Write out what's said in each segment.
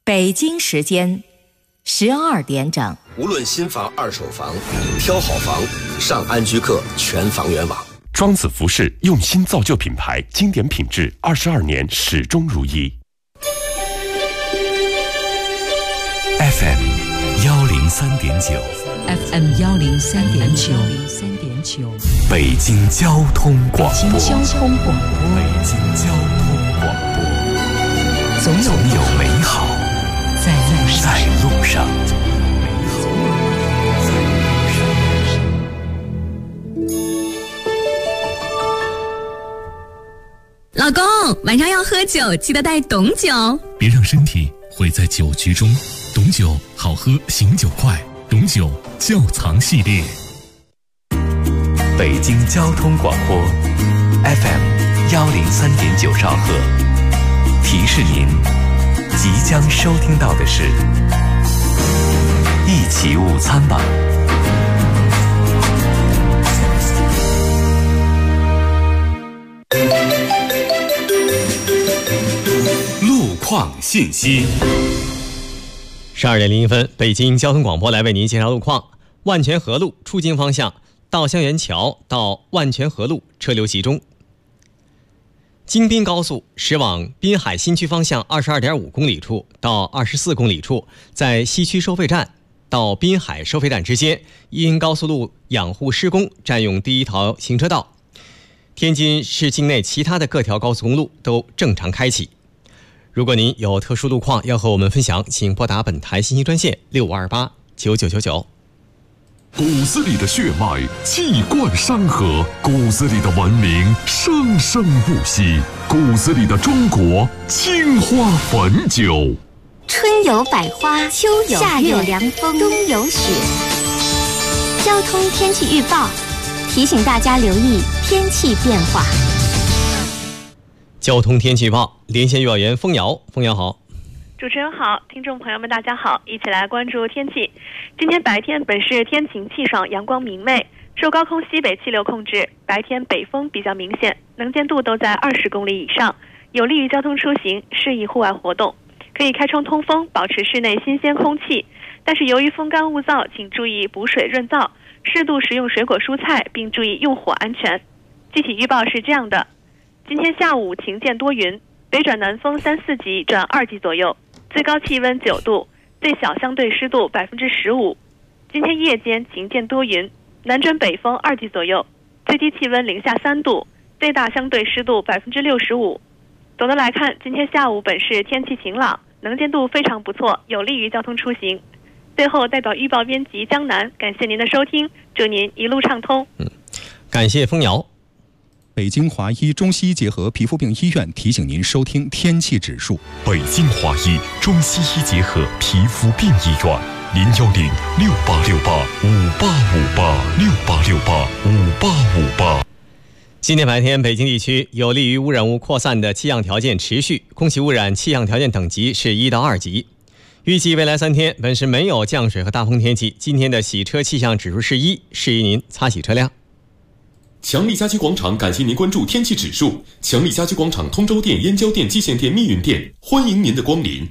北京时间12点整。 无论新房二手房，挑好房上安居客全房源网。 庄子服饰用心造就品牌，经典品质22年始终如一。 FM 103.9 FM 103.9 北京交通广播。 北京交通广播。 北京交通广播。总有美好在路上。 老公，晚上要喝酒，记得带董酒， 别让身体毁在酒局中。董酒好喝，醒酒快。董酒窖藏系列。 北京交通广播 FM 103.9兆赫，提示您即将收听到的是一起午餐吧。 路况信息。 12点01分，北京交通广播来为您介绍路况。万泉河路出京方向到香园桥到万泉河路车流集中。京滨高速驶往滨海新区方向 22.5 公里处到24公里处，在西区收费站到滨海收费站之间，因高速路养护施工占用第一条行车道。天津市境内其他的各条高速公路都正常开启。如果您有特殊路况要和我们分享，请拨打本台信息专线6528-9999。 骨子里的血脉气贯山河，骨子里的文明生生不息，骨子里的中国青花汾酒。 春有百花，秋有夏有凉风，冬有雪。交通天气预报提醒大家留意天气变化。 交通天气预报，连线预报员枫瑶。枫瑶好。 主持人好，听众朋友们大家好，一起来关注天气。今天白天本市天晴气爽，阳光明媚，受高空西北气流控制，白天北风比较明显，能见度都在20公里以上，有利于交通出行，适宜户外活动，可以开窗通风，保持室内新鲜空气。但是由于风干物燥，请注意补水润燥，适度食用水果蔬菜，并注意用火安全。具体预报是这样的：今天下午晴见多云，北转南风3-4级转2级左右，最高气温9度，最小相对湿度15%。今天夜间晴见多云，南转北风2级左右，最低气温零下3度，最大相对湿度65%。总的来看，今天下午本市天气晴朗，能见度非常不错，有利于交通出行。最后代表预报编辑江南，感谢您的收听，祝您一路畅通。 感谢枫瑶。 北京华医中西医结合皮肤病医院提醒您收听天气指数。 北京华医中西医结合皮肤病医院，010-6868-5858，6868-5858。 今天白天，北京地区有利于污染物扩散的气象条件持续，空气污染气象条件等级是1到2级。预计未来3天，本市没有降水和大风天气。今天的洗车气象指数是1，适宜您擦洗车辆。 强力家居广场感谢您关注天气指数。强力家居广场通州店、燕郊店、蓟县店、密云店，欢迎您的光临。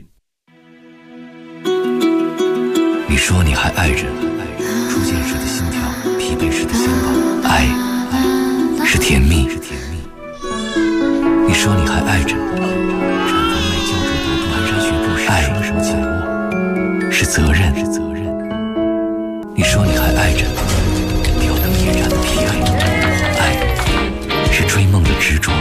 你说你还爱着，初见时的心跳，疲惫时的心动，爱是甜蜜。你说你还爱着，产房内胶着朵蹒跚学步时，爱是责任。你说你还爱着，吊灯夜战的疲惫。是追梦的执着。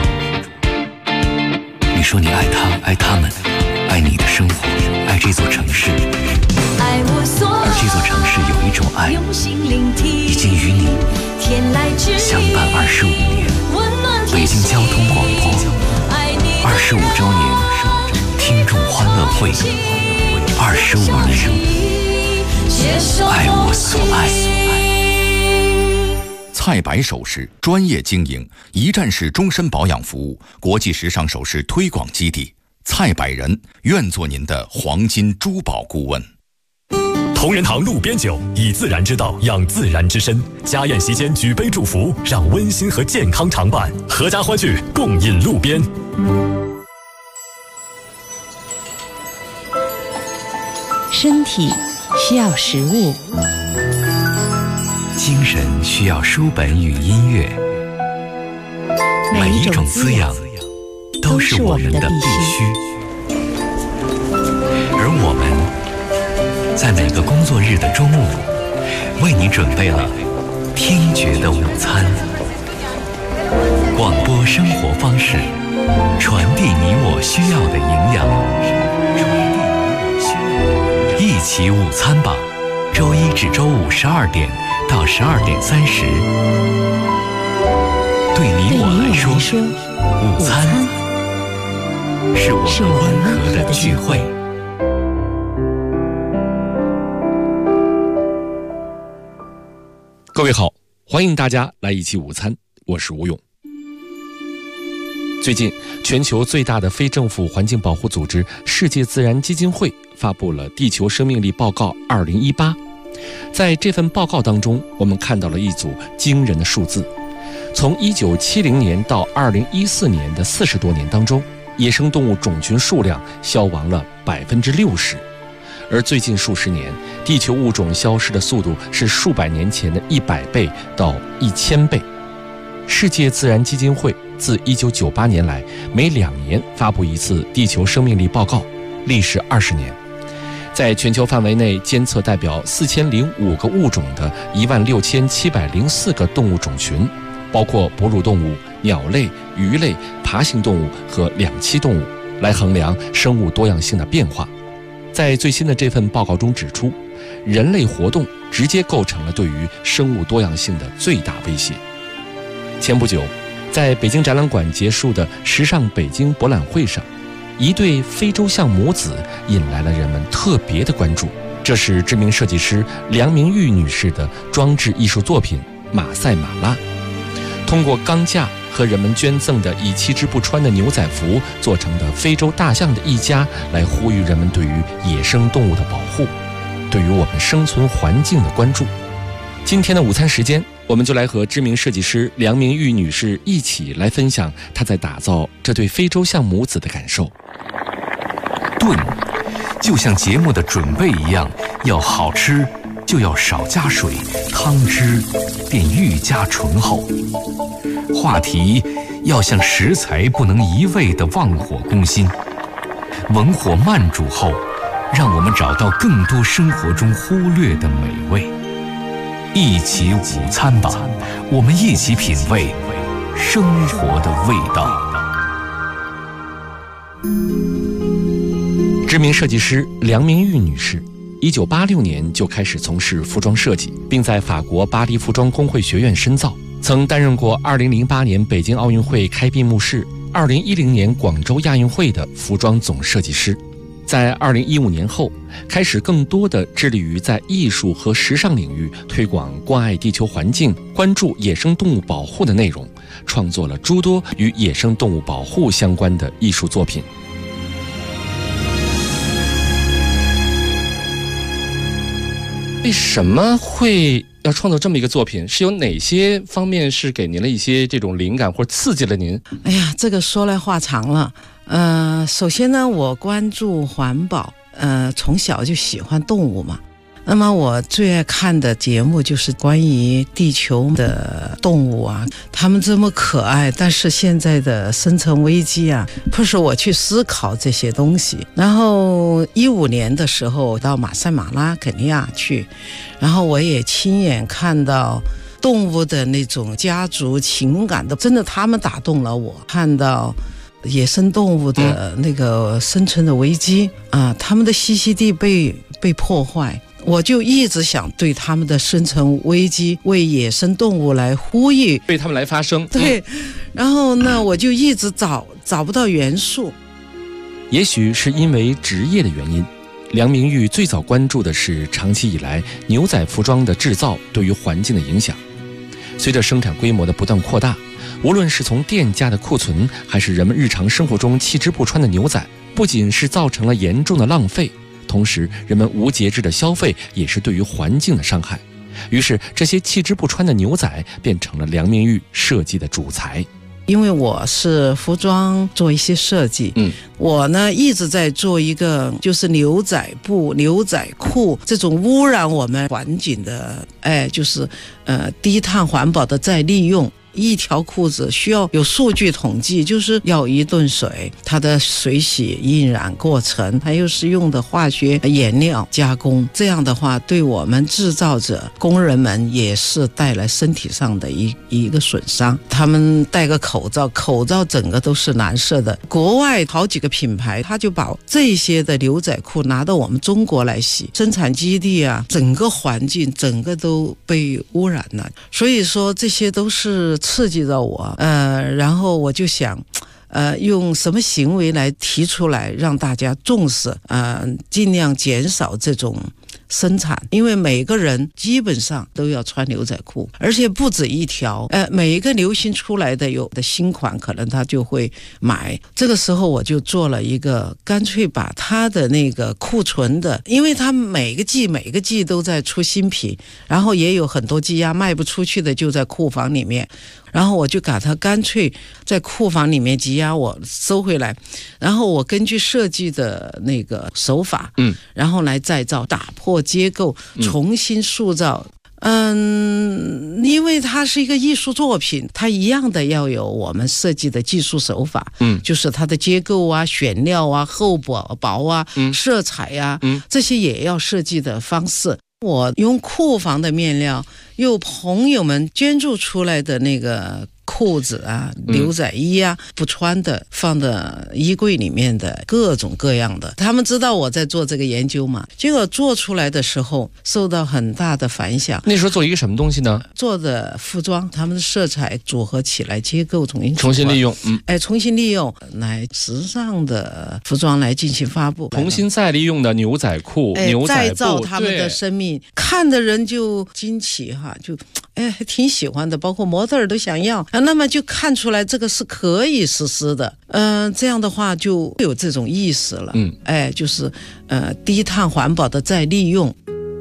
你说你爱他，爱他们，爱你的生活，爱这座城市。而这座城市有一种爱，已经与你相伴25年。北京交通广播25周年听众欢乐会，25年，爱我所爱。 菜百首饰专业经营，一站式终身保养服务，国际时尚首饰推广基地。菜百人愿做您的黄金珠宝顾问。 同仁堂路边酒，以自然之道养自然之身。家宴席间举杯祝福，让温馨和健康常伴。阖家欢聚，共饮路边。 身体需要食物， 精神需要书本与音乐，每一种滋养都是我们的必须。而我们在每个工作日的中午，为你准备了听觉的午餐。广播生活方式，传递你我需要的营养。一起午餐吧，周一至周五12点到12点30。对你我来说，午餐是我们温和的聚会。 各位好，欢迎大家来一起午餐，我是吴勇。最近，全球最大的非政府环境保护组织世界自然基金会发布了《地球生命力报告2018》。在这份报告当中，我们看到了一组惊人的数字。从1970年到2014年的40多年当中，野生动物种群数量消亡了60%。而最近数十年，地球物种消失的速度是数百年前的100倍到1000倍。世界自然基金会自1998年来，每2年发布一次地球生命力报告，历时20年。在全球范围内监测代表4005个物种的16704个动物种群，包括哺乳动物、鸟类、鱼类、爬行动物和两栖动物，来衡量生物多样性的变化。在最新的这份报告中指出，人类活动直接构成了对于生物多样性的最大威胁。前不久，在北京展览馆结束的时尚北京博览会上，一对非洲象母子引来了人们特别的关注。这是知名设计师梁明玉女士的装置艺术作品《马赛马拉》，通过钢架和人们捐赠的以7只不穿的牛仔服做成的非洲大象的一家，来呼吁人们对于野生动物的保护，对于我们生存环境的关注。今天的午餐时间，我们就来和知名设计师梁明玉女士一起来分享她在打造这对非洲象母子的感受。 炖就像节目的准备一样，要好吃就要少加水，汤汁便愈加醇厚。话题要像食材不能一味地忘火攻心，文火慢煮后，让我们找到更多生活中忽略的美味。一起午餐吧，我们一起品味生活的味道。 知名设计师梁明玉女士1986年就开始从事服装设计，并在法国巴黎服装工会学院深造，曾担任过2008年北京奥运会开闭幕式、2010年广州亚运会的服装总设计师。在2015年后，开始更多地致力于在艺术和时尚领域推广关爱地球环境、关注野生动物保护的内容，创作了诸多与野生动物保护相关的艺术作品。为什么会要创作这么一个作品？是有哪些方面是给您了一些这种灵感或者刺激了您？ 哎呀，这个说来话长了。首先呢，我关注环保，从小就喜欢动物嘛。那么我最爱看的节目就是关于地球的动物啊，它们这么可爱，但是现在的生存危机啊，迫使我去思考这些东西。然后15年的时候到马赛马拉肯尼亚去，然后我也亲眼看到动物的那种家族情感的，真的他们打动了我。看到野生动物的那个生存的危机啊，他们的栖息地被破坏，我就一直想对他们的生存危机，为野生动物来呼吁， 对他们来发声。 对，然后呢，我就一直找不到元素。 也许是因为职业的原因，梁明玉最早关注的是长期以来牛仔服装的制造对于环境的影响。随着生产规模的不断扩大，无论是从店家的库存，还是人们日常生活中弃之不穿的牛仔，不仅是造成了严重的浪费，同时人们无节制的消费也是对于环境的伤害。于是这些弃之不穿的牛仔变成了梁明玉设计的主材。 因为我是服装做一些设计，我呢一直在做一个就是牛仔布、牛仔裤这种污染我们环境的，就是低碳环保的再利用。一条裤子需要有数据统计，就是要1吨水，它的水洗印染过程，它又是用的化学颜料加工，这样的话对我们制造者工人们也是带来身体上的一个损伤。他们戴个口罩整个都是蓝色的。国外好几个品牌他就把这些的牛仔裤拿到我们中国来洗，生产基地啊，整个环境整个都被污染了。所以说这些都是刺激到我，然后我就想用什么行为来提出来让大家重视，尽量减少这种生产，因为每个人基本上都要穿牛仔裤，而且不止一条，每一个流行出来的有的新款可能他就会买。这个时候我就做了一个，干脆把他的那个库存的，因为他每个季都在出新品，然后也有很多积压卖不出去的就在库房里面，然后我就把它干脆在库房里面积压我收回来，然后我根据设计的那个手法，然后来再造，打破结构，重新塑造。因为它是一个艺术作品，它一样的要有我们设计的技术手法，就是它的结构啊、选料啊、厚薄啊、色彩啊，这些也要设计的方式。我用库房的面料，用朋友们捐助出来的那个裤子啊、牛仔衣啊，不穿的放的衣柜里面的各种各样的，他们知道我在做这个研究嘛，结果做出来的时候受到很大的反响。 那时候做一个什么东西呢？ 做的服装，他们的色彩组合起来，结构重新利用， 重新利用来时尚的服装来进行发布， 重新再利用的牛仔裤、牛仔布， 再造他们的生命，看的人就惊奇哈，就还挺喜欢的，包括模特儿都想要。那么就看出来这个是可以实施的，这样的话就有这种意识了，就是低碳环保的再利用。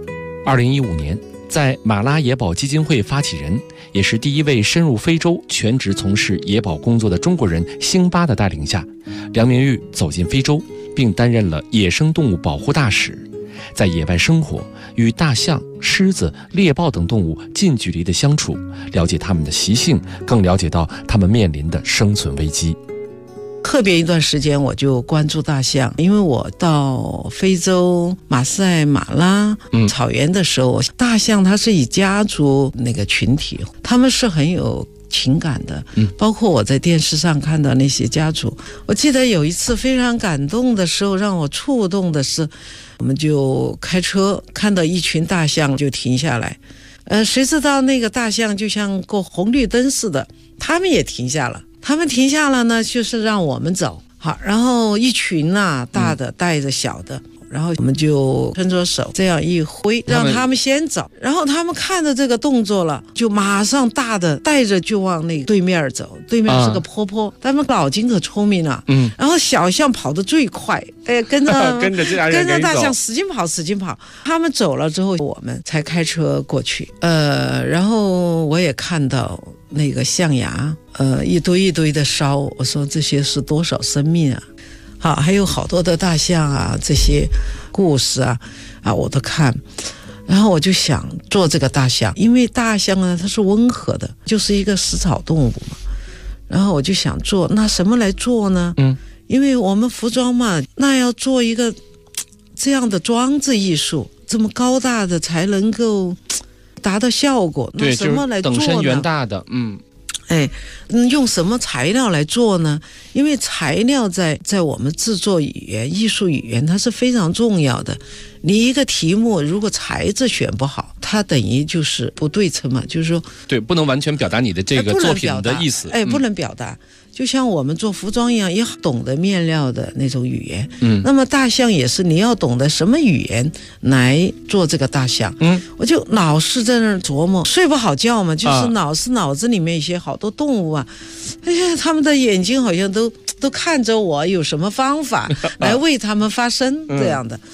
2015年，在马拉野保基金会发起人，也是第一位深入非洲全职从事野保工作的中国人辛巴的带领下，梁明玉走进非洲，并担任了野生动物保护大使。在野外生活，与大象、狮子、猎豹等动物近距离的相处，了解它们的习性，更了解到它们面临的生存危机。 特别一段时间我就关注大象，因为我到非洲马赛马拉草原的时候，大象它是以家族那个群体，他们是很有情感的，包括我在电视上看到那些家族。我记得有一次非常感动的时候，让我触动的是，我们就开车看到一群大象就停下来，谁知道那个大象就像过红绿灯似的，他们也停下了。他们停下了呢，就是让我们走。好，然后一群啊，大的带着小的，然后我们就伸着手这样一挥，让他们先走。然后他们看着这个动作了，就马上大的带着就往那个对面走，对面是个坡坡，他们老金可聪明了，然后小象跑得最快，跟着大象使劲跑。他们走了之后，我们才开车过去。然后我也看到那个象牙，一堆一堆的烧，我说这些是多少生命啊！好，还有好多的大象啊，这些故事啊，我都看。然后我就想做这个大象，因为大象呢它是温和的，就是一个食草动物嘛。然后我就想做，那什么来做呢？因为我们服装嘛，那要做一个这样的装置艺术，这么高大的才能够达到效果。那什么来做呢？ 等身圆大的， 用什么材料来做呢？因为材料在我们制作语言、艺术语言，它是非常重要的。你一个题目如果材质选不好，它等于就是不对称嘛，就是说对，不能完全表达你的这个作品的意思， 不能表达。就像我们做服装一样，也懂得面料的那种语言。那么大象也是，你要懂得什么语言来做这个大象。我就老是在那儿琢磨，睡不好觉嘛，就是脑子里面一些好多动物啊，他们的眼睛好像都看着我，有什么方法来为他们发声这样的。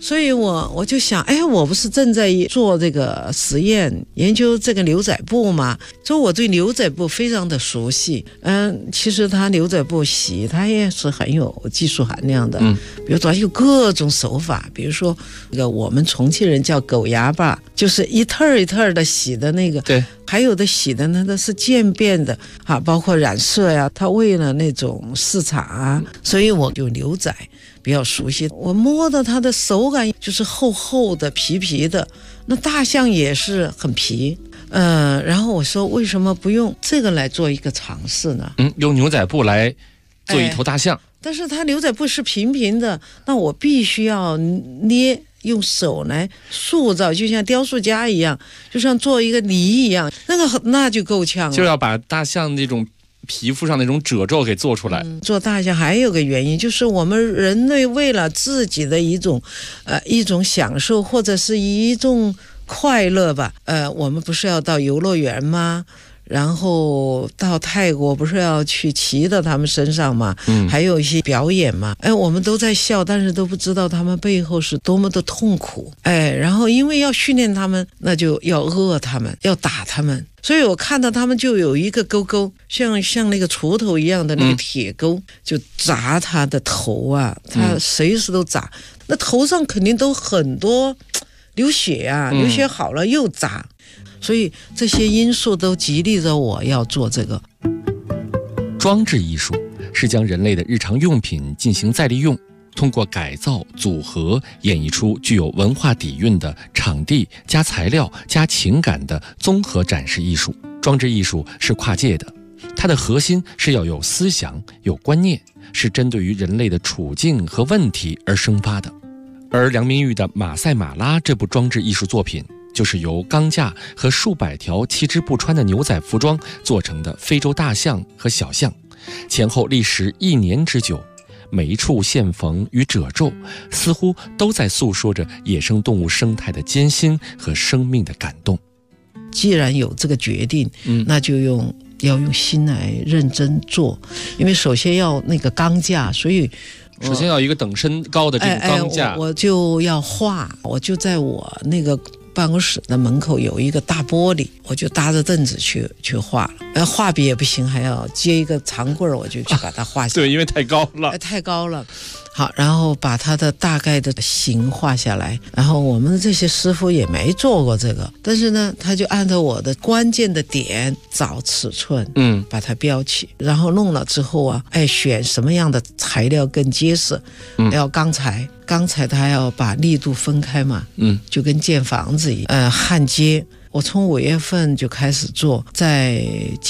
所以我就想，哎，我不是正在做这个实验，研究这个牛仔布吗？所以我对牛仔布非常的熟悉。其实它牛仔布洗，它也是很有技术含量的。比如说有各种手法，比如说那个我们重庆人叫狗牙把，就是一特一特的洗的那个。 对。 还有的洗的呢，它是渐变的啊，包括染色呀，它为了那种市场啊，所以我就牛仔比较熟悉。我摸的它的手感就是厚厚的、皮皮的，那大象也是很皮。然后我说为什么不用这个来做一个尝试呢？ 用牛仔布来做一头大象。 但是它牛仔布是平平的，那我必须要捏。用手来塑造，就像雕塑家一样，就像做一个泥一样，那就够呛了。 就要把大象那种皮肤上那种褶皱给做出来。 做大象还有个原因，就是我们人类为了自己的一种享受或者是一种快乐吧，我们不是要到游乐园吗？然后到泰国不是要去骑到他们身上嘛，还有一些表演嘛，我们都在笑，但是都不知道他们背后是多么的痛苦，然后因为要训练他们，那就要饿他们，要打他们，所以我看到他们就有一个钩钩，像那个锄头一样的那个铁钩，就砸他的头啊，他随时都砸，那头上肯定都很多流血啊，流血好了又砸。所以这些因素都激励着我要做这个。 装置艺术是将人类的日常用品进行再利用，通过改造组合演绎出具有文化底蕴的场地加材料加情感的综合展示艺术。装置艺术是跨界的，它的核心是要有思想有观念，是针对于人类的处境和问题而生发的。而梁明玉的《马赛马拉》这部装置艺术作品，就是由钢架和数百条七支不穿的牛仔服装做成的非洲大象和小象，前后历时1年之久，每一处线缝与褶皱似乎都在诉说着野生动物生态的艰辛和生命的感动。 既然有这个决定，那就要用心来认真做，因为首先要那个钢架，所以首先要一个等身高的这个钢架， 我就要画，我就在我那个办公室的门口有一个大玻璃，我就搭着凳子去画了。画笔也不行，还要接一个长棍，我就去把它画下来。 对，因为太高了， 太高了。好，然后把它的大概的形画下来。然后我们这些师傅也没做过这个，但是呢，他就按照我的关键的点找尺寸，把它标起，然后弄了之后啊，选什么样的材料更结实，要钢材它要把力度分开嘛，就跟建房子一样，焊接。我从5月份就开始做，在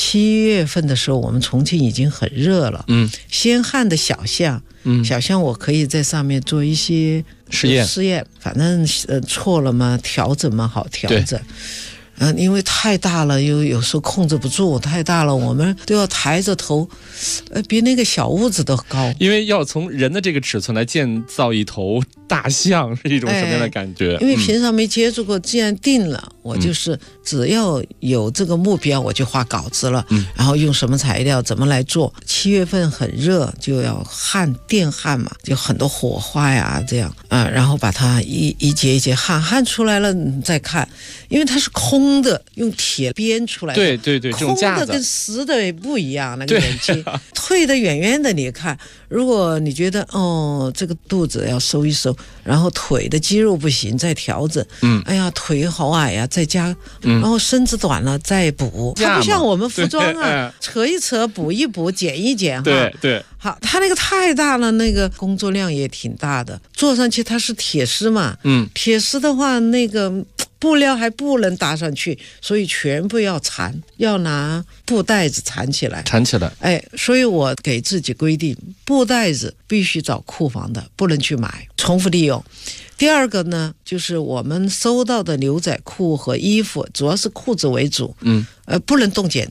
7月份的时候，我们重庆已经很热了，先焊的小象，小象我可以在上面做一些试验，反正错了嘛，调整嘛，好调整。因为太大了，有时候控制不住，太大了，我们都要抬着头，比那个小屋子都高。 因为要从人的这个尺寸来建造一头大象，是一种什么样的感觉？ 因为平常没接触过，既然定了，我就是只要有这个目标，我就画稿子了，然后用什么材料，怎么来做。7月份很热，就要电焊嘛，就很多火花呀，这样然后把它一节一节焊出来了，你再看，因为它是空的，用铁编出来的。 对，这种架子空的跟实的也不一样，那个眼睛退得远远的，你看，如果你觉得这个肚子要收一收，然后腿的肌肉不行，再调整。哎呀，腿好矮呀，再加，然后身子短了再补。它不像我们服装啊，扯一扯，补一补，剪一剪。 对。 好，它那个太大了，那个工作量也挺大的。做上去它是铁丝嘛，铁丝的话，那个布料还不能搭上去，所以全部要缠，要拿布袋子缠起来。所以我给自己规定，布袋子必须找库房的，不能去买，重复利用。第二个呢，就是我们收到的牛仔裤和衣服，主要是裤子为主，不能动剪刀。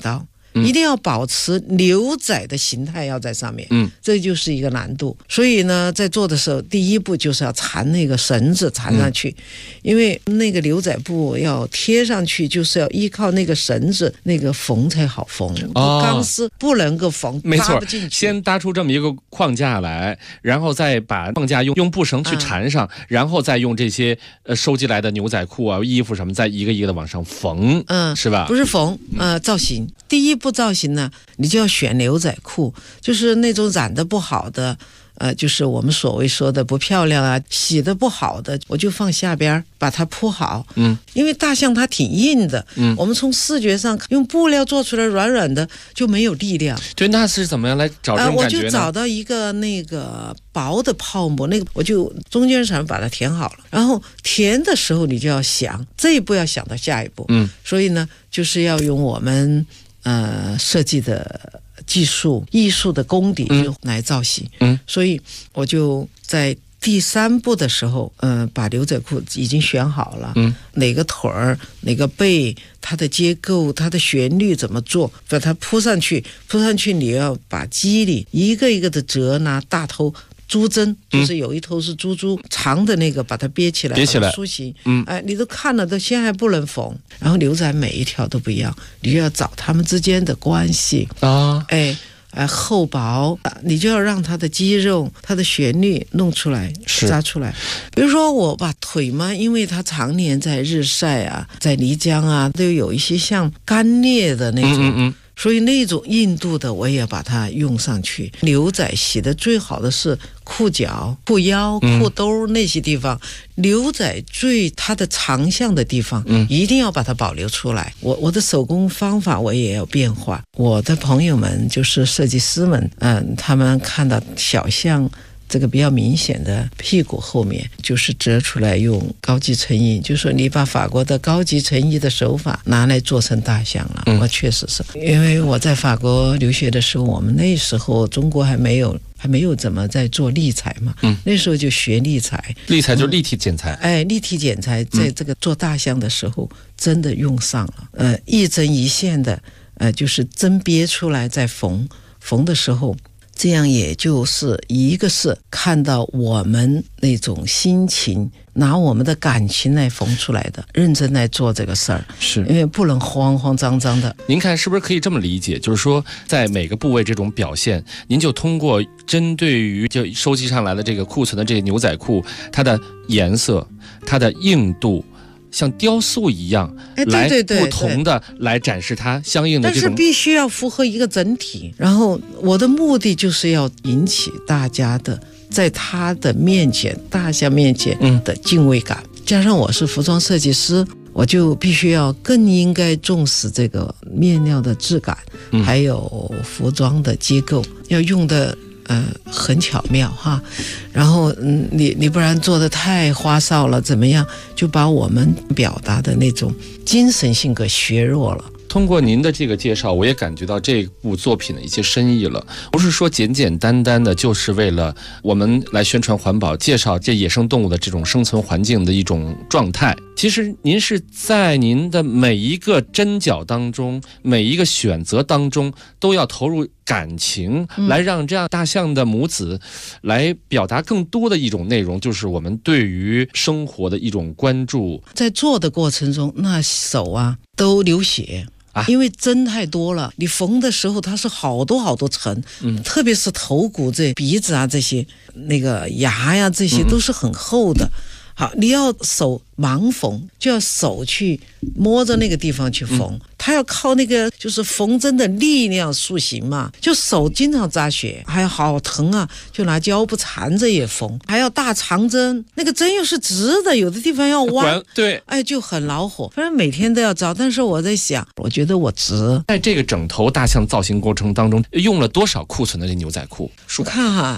一定要保持牛仔的形态要在上面，这就是一个难度。所以呢，在做的时候，第一步就是要缠那个绳子缠上去，因为那个牛仔布要贴上去，就是要依靠那个绳子那个缝才好缝。钢丝不能够缝， 没错， 不进去。 先搭出这么一个框架来，然后再把框架用布绳去缠上，然后再用这些收集来的牛仔裤啊、衣服什么，再一个一个的往上缝，是吧？ 不是缝，造型。第一步造型呢，你就要选牛仔裤，就是那种染得不好的，就是我们所谓说的不漂亮啊，洗得不好的，我就放下边把它铺好。因为大象它挺硬的，我们从视觉上用布料做出来软软的就没有力量。 对，那是怎么样来找这种感觉呢？ 我就找到一个那个薄的泡沫，那个我就中间层把它填好了，然后填的时候你就要想这一步要想到下一步。所以呢，就是要用我们设计的技术、艺术的功底来造型。所以我就在第3步的时候，把牛仔裤已经选好了，哪个腿儿、哪个背，它的结构、它的旋律怎么做，把它铺上去。铺上去，你要把肌理一个一个的折，拿大头珠针，就是有一头是珠长的那个，把它憋起来，塑形。你都看了，都现在还不能缝。然后牛仔每一条都不一样，你就要找它们之间的关系啊。厚薄，你就要让它的肌肉、它的旋律弄出来、扎出来。比如说我把腿嘛，因为它常年在日晒啊，在泥浆啊，都有一些像干裂的那种。所以那种硬度的我也把它用上去。牛仔洗的最好的是裤脚、裤腰、裤兜那些地方，牛仔它的长项的地方，一定要把它保留出来。我的手工方法我也要变化。我的朋友们就是设计师们，他们看到小象这个比较明显的屁股后面，就是折出来用高级成衣，就是说你把法国的高级成衣的手法拿来做成大象了。我确实是因为我在法国留学的时候，我们那时候中国还没有怎么在做立裁嘛，那时候就学立裁。 立裁就是立体剪裁。 立体剪裁在这个做大象的时候真的用上了。一针一线的，就是针憋出来再缝的时候。这样也就是一个是看到我们那种心情，拿我们的感情来缝出来的，认真来做这个事儿，是因为不能慌慌张张的。 您看是不是可以这么理解，就是说在每个部位这种表现，您就通过针对于就收集上来的这个库存的这个牛仔裤，它的颜色、它的硬度，像雕塑一样，来不同的来展示它相应的这种， 但是必须要符合一个整体。然后我的目的就是要引起大家的在他的面前、大象面前的敬畏感。加上我是服装设计师，我就必须要更应该重视这个面料的质感，还有服装的结构要用的很巧妙哈。然后你不然做的太花哨了，怎么样就把我们表达的那种精神性格削弱了。 通过您的这个介绍，我也感觉到这部作品的一些深意了。不是说简简单单的就是为了我们来宣传环保，介绍这野生动物的这种生存环境的一种状态。其实您是在您的每一个针脚当中，每一个选择当中都要投入感情，来让这样大象的母子来表达更多的一种内容，就是我们对于生活的一种关注。 在做的过程中，那手啊都流血。因为针太多了，你缝的时候它是好多层，特别是头骨这鼻子啊这些，那个牙呀这些都是很厚的。好，你要手盲缝，就要手去摸着那个地方去缝，它要靠那个就是缝针的力量塑形嘛，就手经常扎血，还好疼啊，就拿胶布缠着也缝，还要大长针，那个针又是直的，有的地方要弯， 对， 就很恼火。反正每天都要扎，但是我在想，我觉得我值。 在这个整头大象造型过程当中，用了多少库存的这牛仔裤？ 我看哈。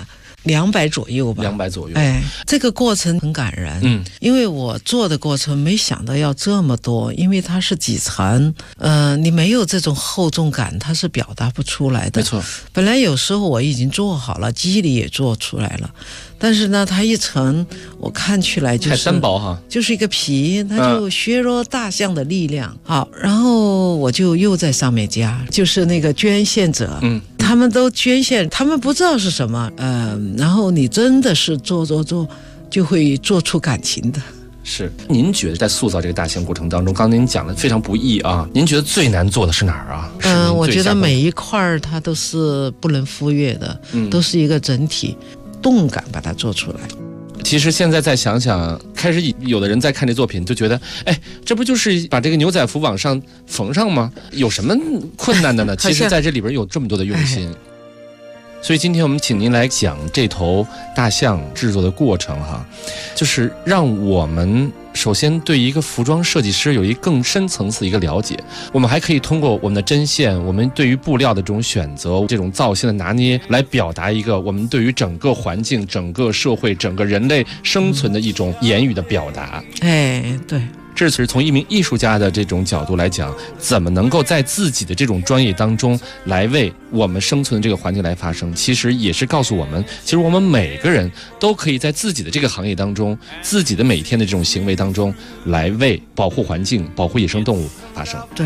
200左右吧 ，200左右。 这个过程很感人，因为我做的过程没想到要这么多，因为它是几层，你没有这种厚重感，它是表达不出来的。 没错， 本来有时候我已经做好了，机里也做出来了，但是呢，它一层我看起来就是太单薄哈， 就是一个皮，它就削弱大象的力量。好，然后我就又在上面加，就是那个捐献者，他们都捐献，他们不知道是什么，然后你真的是做，就会做出感情的。 是，您觉得在塑造这个大象过程当中，刚才您讲的非常不易啊，您觉得最难做的是哪儿啊？ 我觉得每一块它都是不能忽略的，都是一个整体，动感把它做出来。 其实现在再想想，开始有的人在看这作品就觉得，这不就是把这个牛仔服往上缝上吗？有什么困难的呢？其实在这里边有这么多的用心。所以今天我们请您来讲这头大象制作的过程哈，就是让我们首先对一个服装设计师有一更深层次一个了解，我们还可以通过我们的针线，我们对于布料的这种选择，这种造型的拿捏，来表达一个我们对于整个环境、整个社会、整个人类生存的一种言语的表达。 对。 这是从一名艺术家的这种角度来讲，怎么能够在自己的这种专业当中来为我们生存的这个环境来发声，其实也是告诉我们，其实我们每个人都可以在自己的这个行业当中，自己的每天的这种行为当中，来为保护环境、保护野生动物发声。 对。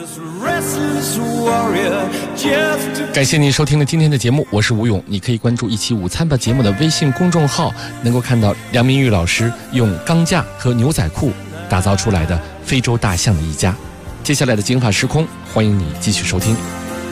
感谢您收听了今天的节目，我是吴勇。你可以关注一期午餐吧节目的微信公众号，能够看到梁明玉老师用钢架和牛仔裤打造出来的非洲大象的一家。接下来的金法时空，欢迎你继续收听。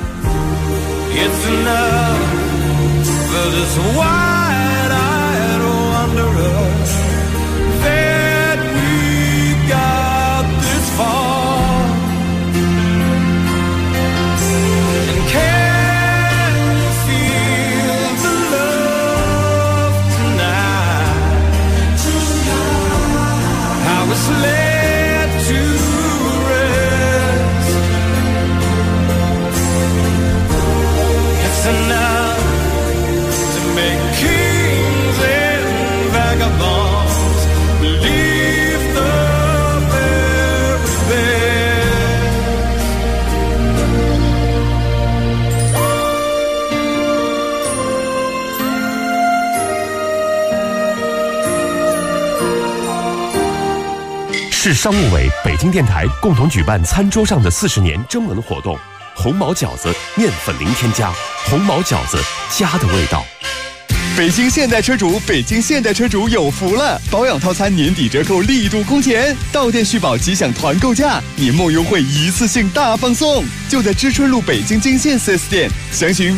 市商务委、北京电台共同举办餐桌上的40年征文活动，红毛饺子面粉零添加，红毛饺子家的味道。 北京现代车主有福了！保养套餐年底折扣力度空前，到店续保即享团购价，年末优惠一次性大放送，就在知春路北京金线 4S 店，详询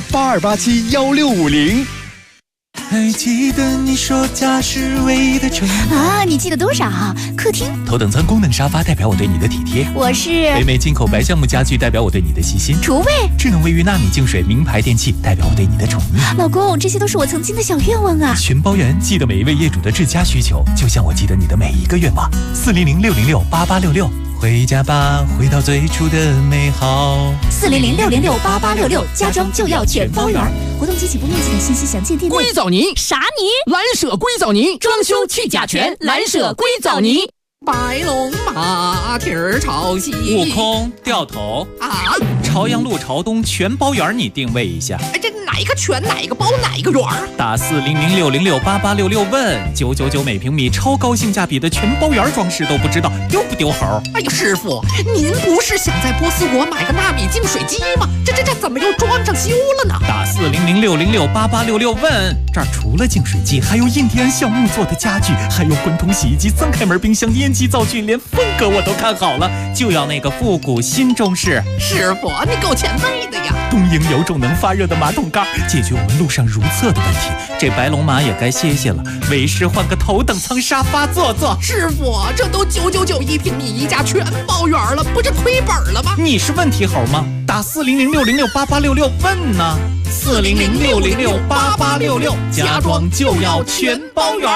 82871650。 还记得你说家是唯一的宠啊？你记得多少？客厅头等舱功能沙发代表我对你的体贴， 我是北美进口白橡木家具代表我对你的细心， 厨卫智能卫浴纳米净水名牌电器代表我对你的宠溺。 老公，这些都是我曾经的小愿望啊！ 全包圆，记得每一位业主的至佳需求，就像我记得你的每一个愿望。400-606-8866，回家吧，回到最初的美好。 400-606-8866，家装就要全包圆。活动及起步面积等信息详见店内。 硅藻泥啥泥？ 蓝舍硅藻泥，装修去甲醛，蓝舍硅藻泥。白龙马蹄儿朝西， 悟空掉头啊！ 朝阳路朝东全包圆，你定位一下。 这哪一个全，哪一个包，哪一个圆？ 打400-606-8866问999每平米，超高性价比的全包圆装饰都不知道丢不丢猴？ 哎呀，师傅，您不是想在波斯国买个纳米净水机吗？这怎么又装上修了呢？ 打400-606-8866问， 这儿除了净水机，还有印第安橡木做的家具，还有滚筒洗衣机、3开门冰箱、烟机灶具，连风格我都看好了， 就要那个复古新中式。 师傅，你够前卫的呀！ 东营有种能发热的马桶盖，解决我们路上如厕的问题。 这白龙马也该歇歇了，为师换个头等舱沙发坐坐。 师傅，这都999一平米，一家全包圆了，不是亏本了吗？ 你是问题猴吗？打400-606-8866问呢。400-606-8866，家装就要全包圆。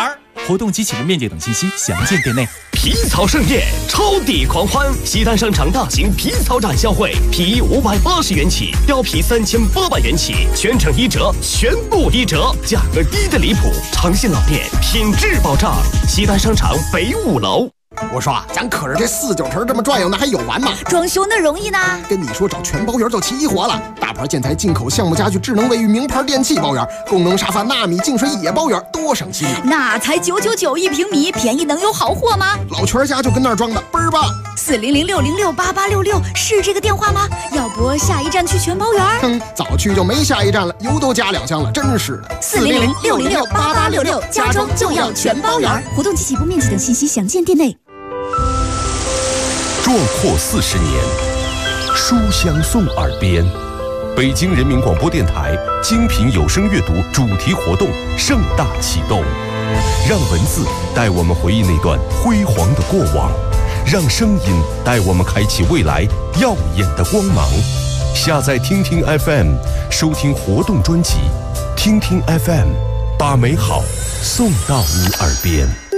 活动及启动面积等信息详见店内。 皮草盛宴，超抵狂欢！西单商场大型皮草展销会，皮衣580元起，貂皮3800元起，全程1折，全部1折，价格低的离谱。诚信老店，品质保障。西单商场北5楼。 我说咱可是这4-9成这么转悠，那还有完吗？ 装修那容易呢？ 跟你说，找全包圆就齐活了。大牌建材、进口项目家具、智能卫浴、名牌电器包圆，功能沙发、纳米净水也包圆，多省心啊！ 那才9991平米，便宜能有好货吗？ 老全家就跟那儿装的，倍儿棒。 400-606-8866是这个电话吗？要不下一站去全包圆？ 早去就没下一站了，油都加2箱了，真是的。 400-606-8866，家装就要全包圆。活动及起步面积等信息详见店内。 壮阔40年，书香送耳边。北京人民广播电台精品有声阅读主题活动盛大启动，让文字带我们回忆那段辉煌的过往，让声音带我们开启未来耀眼的光芒。下载听听 FM， 收听活动专辑，听听 FM， 把美好送到你耳边。